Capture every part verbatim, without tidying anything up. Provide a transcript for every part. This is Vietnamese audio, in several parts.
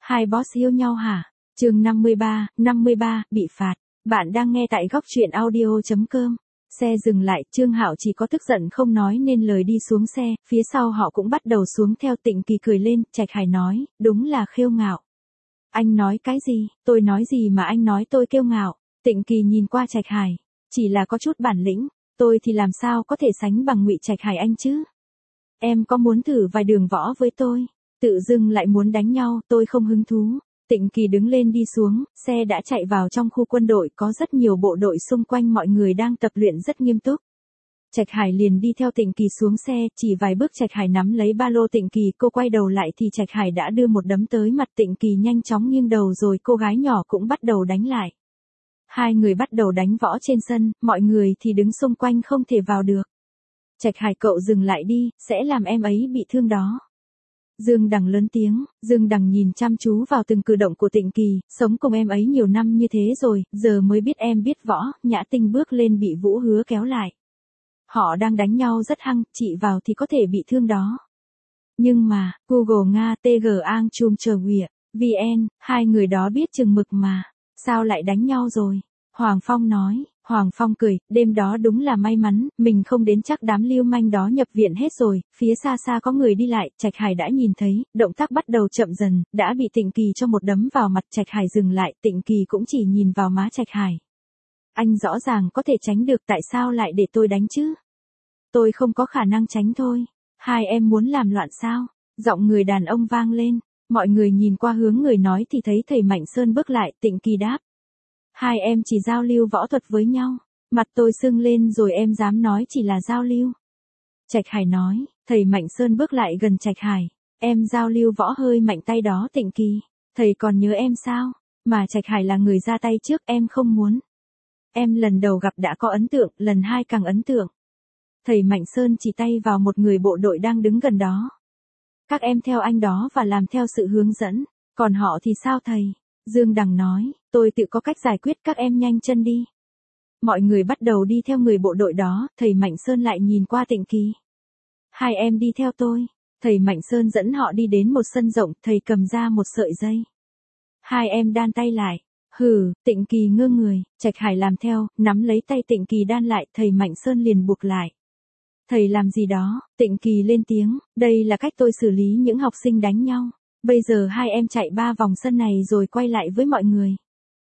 Hai boss yêu nhau hả? Chương năm mươi ba, năm mươi ba, bị phạt. Bạn đang nghe tại góc truyện audio chấm com. Xe dừng lại, Trương Hạo chỉ có tức giận không nói nên lời đi xuống xe, phía sau họ cũng bắt đầu xuống theo. Tịnh Kỳ cười lên, Trạch Hải nói, đúng là kiêu ngạo. Anh nói cái gì? Tôi nói gì mà anh nói tôi kiêu ngạo? Tịnh Kỳ nhìn qua Trạch Hải, chỉ là có chút bản lĩnh, tôi thì làm sao có thể sánh bằng Ngụy Trạch Hải anh chứ? Em có muốn thử vài đường võ với tôi? Tự dưng lại muốn đánh nhau, tôi không hứng thú. Tịnh Kỳ đứng lên đi xuống, xe đã chạy vào trong khu quân đội, có rất nhiều bộ đội xung quanh, mọi người đang tập luyện rất nghiêm túc. Trạch Hải liền đi theo Tịnh Kỳ xuống xe, chỉ vài bước Trạch Hải nắm lấy ba lô Tịnh Kỳ, cô quay đầu lại thì Trạch Hải đã đưa một đấm tới mặt Tịnh Kỳ, nhanh chóng nghiêng đầu rồi cô gái nhỏ cũng bắt đầu đánh lại. Hai người bắt đầu đánh võ trên sân, mọi người thì đứng xung quanh không thể vào được. Trạch Hải, cậu dừng lại đi, sẽ làm em ấy bị thương đó. Dương Đằng lớn tiếng, Dương Đằng nhìn chăm chú vào từng cử động của Tịnh Kỳ, sống cùng em ấy nhiều năm như thế rồi, giờ mới biết em biết võ. Nhã Tinh bước lên bị Vũ Hứa kéo lại. Họ đang đánh nhau rất hăng, chị vào thì có thể bị thương đó. Nhưng mà, Google Nga tê giê ang chum chờ quỷ, vê en, hai người đó biết chừng mực mà, sao lại đánh nhau rồi? Hoàng Phong nói. Hoàng Phong cười, đêm đó đúng là may mắn, mình không đến chắc đám lưu manh đó nhập viện hết rồi. Phía xa xa có người đi lại, Trạch Hải đã nhìn thấy, động tác bắt đầu chậm dần, đã bị Tịnh Kỳ cho một đấm vào mặt. Trạch Hải dừng lại, Tịnh Kỳ cũng chỉ nhìn vào má Trạch Hải. Anh rõ ràng có thể tránh được, tại sao lại để tôi đánh chứ? Tôi không có khả năng tránh thôi. Hai em muốn làm loạn sao? Giọng người đàn ông vang lên, mọi người nhìn qua hướng người nói thì thấy thầy Mạnh Sơn bước lại. Tịnh Kỳ đáp. Hai em chỉ giao lưu võ thuật với nhau. Mặt tôi sưng lên rồi, em dám nói chỉ là giao lưu. Trạch Hải nói. Thầy Mạnh Sơn bước lại gần Trạch Hải. Em giao lưu võ hơi mạnh tay đó Tịnh Kỳ. Thầy còn nhớ em sao? Mà Trạch Hải là người ra tay trước, em không muốn. Em lần đầu gặp đã có ấn tượng, lần hai càng ấn tượng. Thầy Mạnh Sơn chỉ tay vào một người bộ đội đang đứng gần đó. Các em theo anh đó và làm theo sự hướng dẫn. Còn họ thì sao thầy? Dương Đằng nói, tôi tự có cách giải quyết, các em nhanh chân đi. Mọi người bắt đầu đi theo người bộ đội đó, thầy Mạnh Sơn lại nhìn qua Tịnh Kỳ. Hai em đi theo tôi. Thầy Mạnh Sơn dẫn họ đi đến một sân rộng, thầy cầm ra một sợi dây. Hai em đan tay lại. Hừ, Tịnh Kỳ ngơ người, Trạch Hải làm theo, nắm lấy tay Tịnh Kỳ đan lại, thầy Mạnh Sơn liền buộc lại. Thầy làm gì đó? Tịnh Kỳ lên tiếng, đây là cách tôi xử lý những học sinh đánh nhau. Bây giờ hai em chạy ba vòng sân này rồi quay lại với mọi người.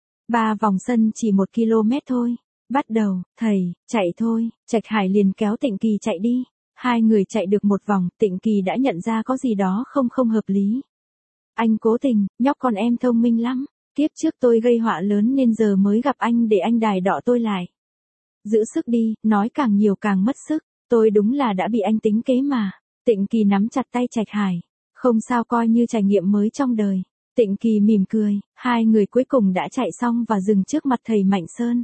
Ba vòng sân chỉ một ki lô mét thôi. Bắt đầu, thầy, chạy thôi. Trạch Hải liền kéo Tịnh Kỳ chạy đi. Hai người chạy được một vòng, Tịnh Kỳ đã nhận ra có gì đó không không hợp lý. Anh cố tình, nhóc con em thông minh lắm. Kiếp trước tôi gây họa lớn nên giờ mới gặp anh để anh đài đọ tôi lại. Giữ sức đi, nói càng nhiều càng mất sức. Tôi đúng là đã bị anh tính kế mà. Tịnh Kỳ nắm chặt tay Trạch Hải. Không sao, coi như trải nghiệm mới trong đời. Tịnh Kỳ mỉm cười, hai người cuối cùng đã chạy xong và dừng trước mặt thầy Mạnh Sơn.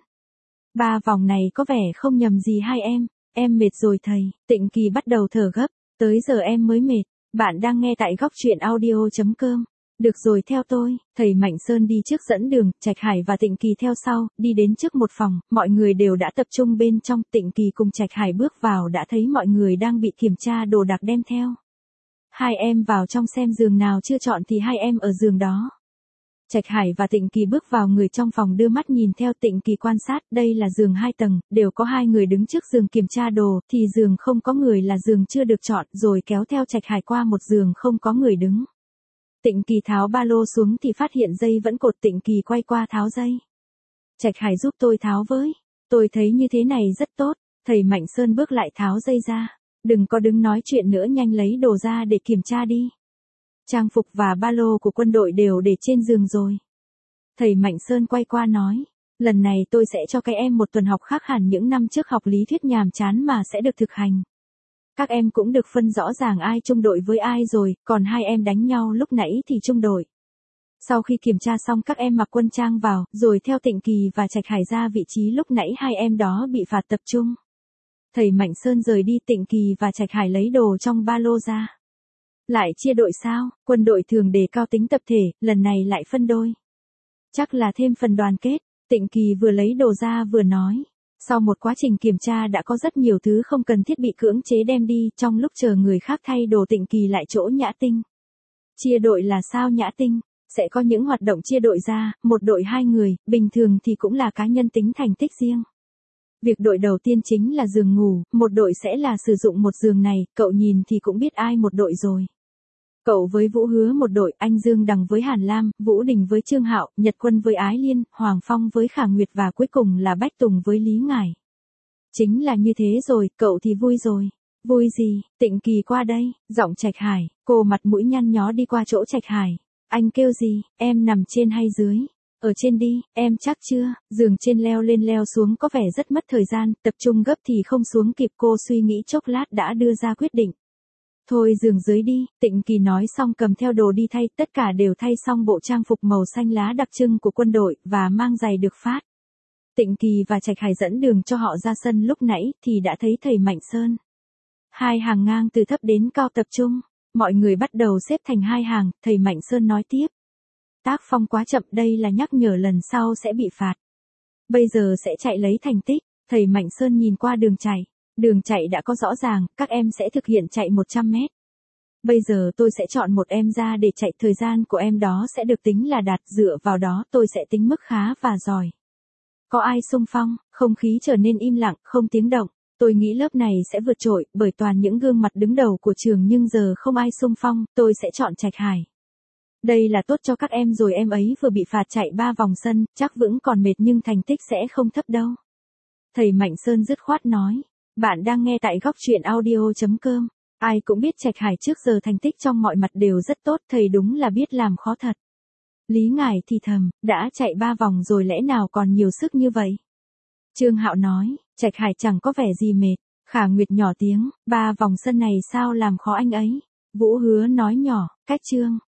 Ba vòng này có vẻ không nhầm gì hai em, em mệt rồi thầy. Tịnh Kỳ bắt đầu thở gấp, tới giờ em mới mệt. Bạn đang nghe tại góc truyện audio chấm com. Được rồi, theo tôi. Thầy Mạnh Sơn đi trước dẫn đường, Trạch Hải và Tịnh Kỳ theo sau, đi đến trước một phòng, mọi người đều đã tập trung bên trong. Tịnh Kỳ cùng Trạch Hải bước vào đã thấy mọi người đang bị kiểm tra đồ đạc đem theo. Hai em vào trong xem giường nào chưa chọn thì hai em ở giường đó. Trạch Hải và Tịnh Kỳ bước vào, người trong phòng đưa mắt nhìn theo. Tịnh Kỳ quan sát, đây là giường hai tầng, đều có hai người đứng trước giường kiểm tra đồ, thì giường không có người là giường chưa được chọn, rồi kéo theo Trạch Hải qua một giường không có người đứng. Tịnh Kỳ tháo ba lô xuống thì phát hiện dây vẫn cột, Tịnh Kỳ quay qua tháo dây. Trạch Hải giúp tôi tháo với, tôi thấy như thế này rất tốt. Thầy Mạnh Sơn bước lại tháo dây ra. Đừng có đứng nói chuyện nữa, nhanh lấy đồ ra để kiểm tra đi. Trang phục và ba lô của quân đội đều để trên giường rồi. Thầy Mạnh Sơn quay qua nói, lần này tôi sẽ cho các em một tuần học khác hẳn những năm trước học lý thuyết nhàm chán mà sẽ được thực hành. Các em cũng được phân rõ ràng ai chung đội với ai rồi, còn hai em đánh nhau lúc nãy thì chung đội. Sau khi kiểm tra xong các em mặc quân trang vào, rồi theo Tịnh Kỳ và Trạch Hải ra vị trí lúc nãy hai em đó bị phạt tập trung. Thầy Mạnh Sơn rời đi, Tịnh Kỳ và Trạch Hải lấy đồ trong ba lô ra. Lại chia đội sao? Quân đội thường đề cao tính tập thể, lần này lại phân đôi. Chắc là thêm phần đoàn kết. Tịnh Kỳ vừa lấy đồ ra vừa nói. Sau một quá trình kiểm tra đã có rất nhiều thứ không cần thiết bị cưỡng chế đem đi, trong lúc chờ người khác thay đồ Tịnh Kỳ lại chỗ Nhã Tinh. Chia đội là sao Nhã Tinh? Sẽ có những hoạt động chia đội ra, một đội hai người, bình thường thì cũng là cá nhân tính thành tích riêng. Việc đội đầu tiên chính là giường ngủ, một đội sẽ là sử dụng một giường này, cậu nhìn thì cũng biết ai một đội rồi. Cậu với Vũ Hứa một đội, anh Dương Đằng với Hàn Lam, Vũ Đình với Trương Hạo, Nhật Quân với Ái Liên, Hoàng Phong với Khả Nguyệt và cuối cùng là Bách Tùng với Lý Ngải. Chính là như thế rồi, cậu thì vui rồi. Vui gì, Tịnh Kỳ qua đây, giọng Trạch Hải, cô mặt mũi nhăn nhó đi qua chỗ Trạch Hải. Anh kêu gì, em nằm trên hay dưới? Ở trên đi, em chắc chưa? Giường trên leo lên leo xuống có vẻ rất mất thời gian, tập trung gấp thì không xuống kịp, cô suy nghĩ chốc lát đã đưa ra quyết định. Thôi giường dưới đi, Tịnh Kỳ nói xong cầm theo đồ đi thay, tất cả đều thay xong bộ trang phục màu xanh lá đặc trưng của quân đội, và mang giày được phát. Tịnh Kỳ và Trạch Hải dẫn đường cho họ ra sân, lúc nãy thì đã thấy thầy Mạnh Sơn. Hai hàng ngang từ thấp đến cao tập trung, mọi người bắt đầu xếp thành hai hàng, thầy Mạnh Sơn nói tiếp. Tác phong quá chậm, đây là nhắc nhở lần sau sẽ bị phạt. Bây giờ sẽ chạy lấy thành tích, thầy Mạnh Sơn nhìn qua đường chạy. Đường chạy đã có rõ ràng, các em sẽ thực hiện chạy một trăm mét. Bây giờ tôi sẽ chọn một em ra để chạy, thời gian của em đó sẽ được tính là đạt, dựa vào đó tôi sẽ tính mức khá và giỏi. Có ai xung phong? Không khí trở nên im lặng, không tiếng động. Tôi nghĩ lớp này sẽ vượt trội, bởi toàn những gương mặt đứng đầu của trường, nhưng giờ không ai xung phong, tôi sẽ chọn Trạch Hải. Đây là tốt cho các em rồi, em ấy vừa bị phạt chạy ba vòng sân, chắc vững còn mệt nhưng thành tích sẽ không thấp đâu. Thầy Mạnh Sơn dứt khoát nói. Bạn đang nghe tại góc truyện audio chấm com. Ai cũng biết Trạch Hải trước giờ thành tích trong mọi mặt đều rất tốt, thầy đúng là biết làm khó thật. Lý Ngải thì thầm, đã chạy ba vòng rồi lẽ nào còn nhiều sức như vậy? Trương Hạo nói, Trạch Hải chẳng có vẻ gì mệt. Khả Nguyệt nhỏ tiếng, ba vòng sân này sao làm khó anh ấy? Vũ Hứa nói nhỏ, cách Trương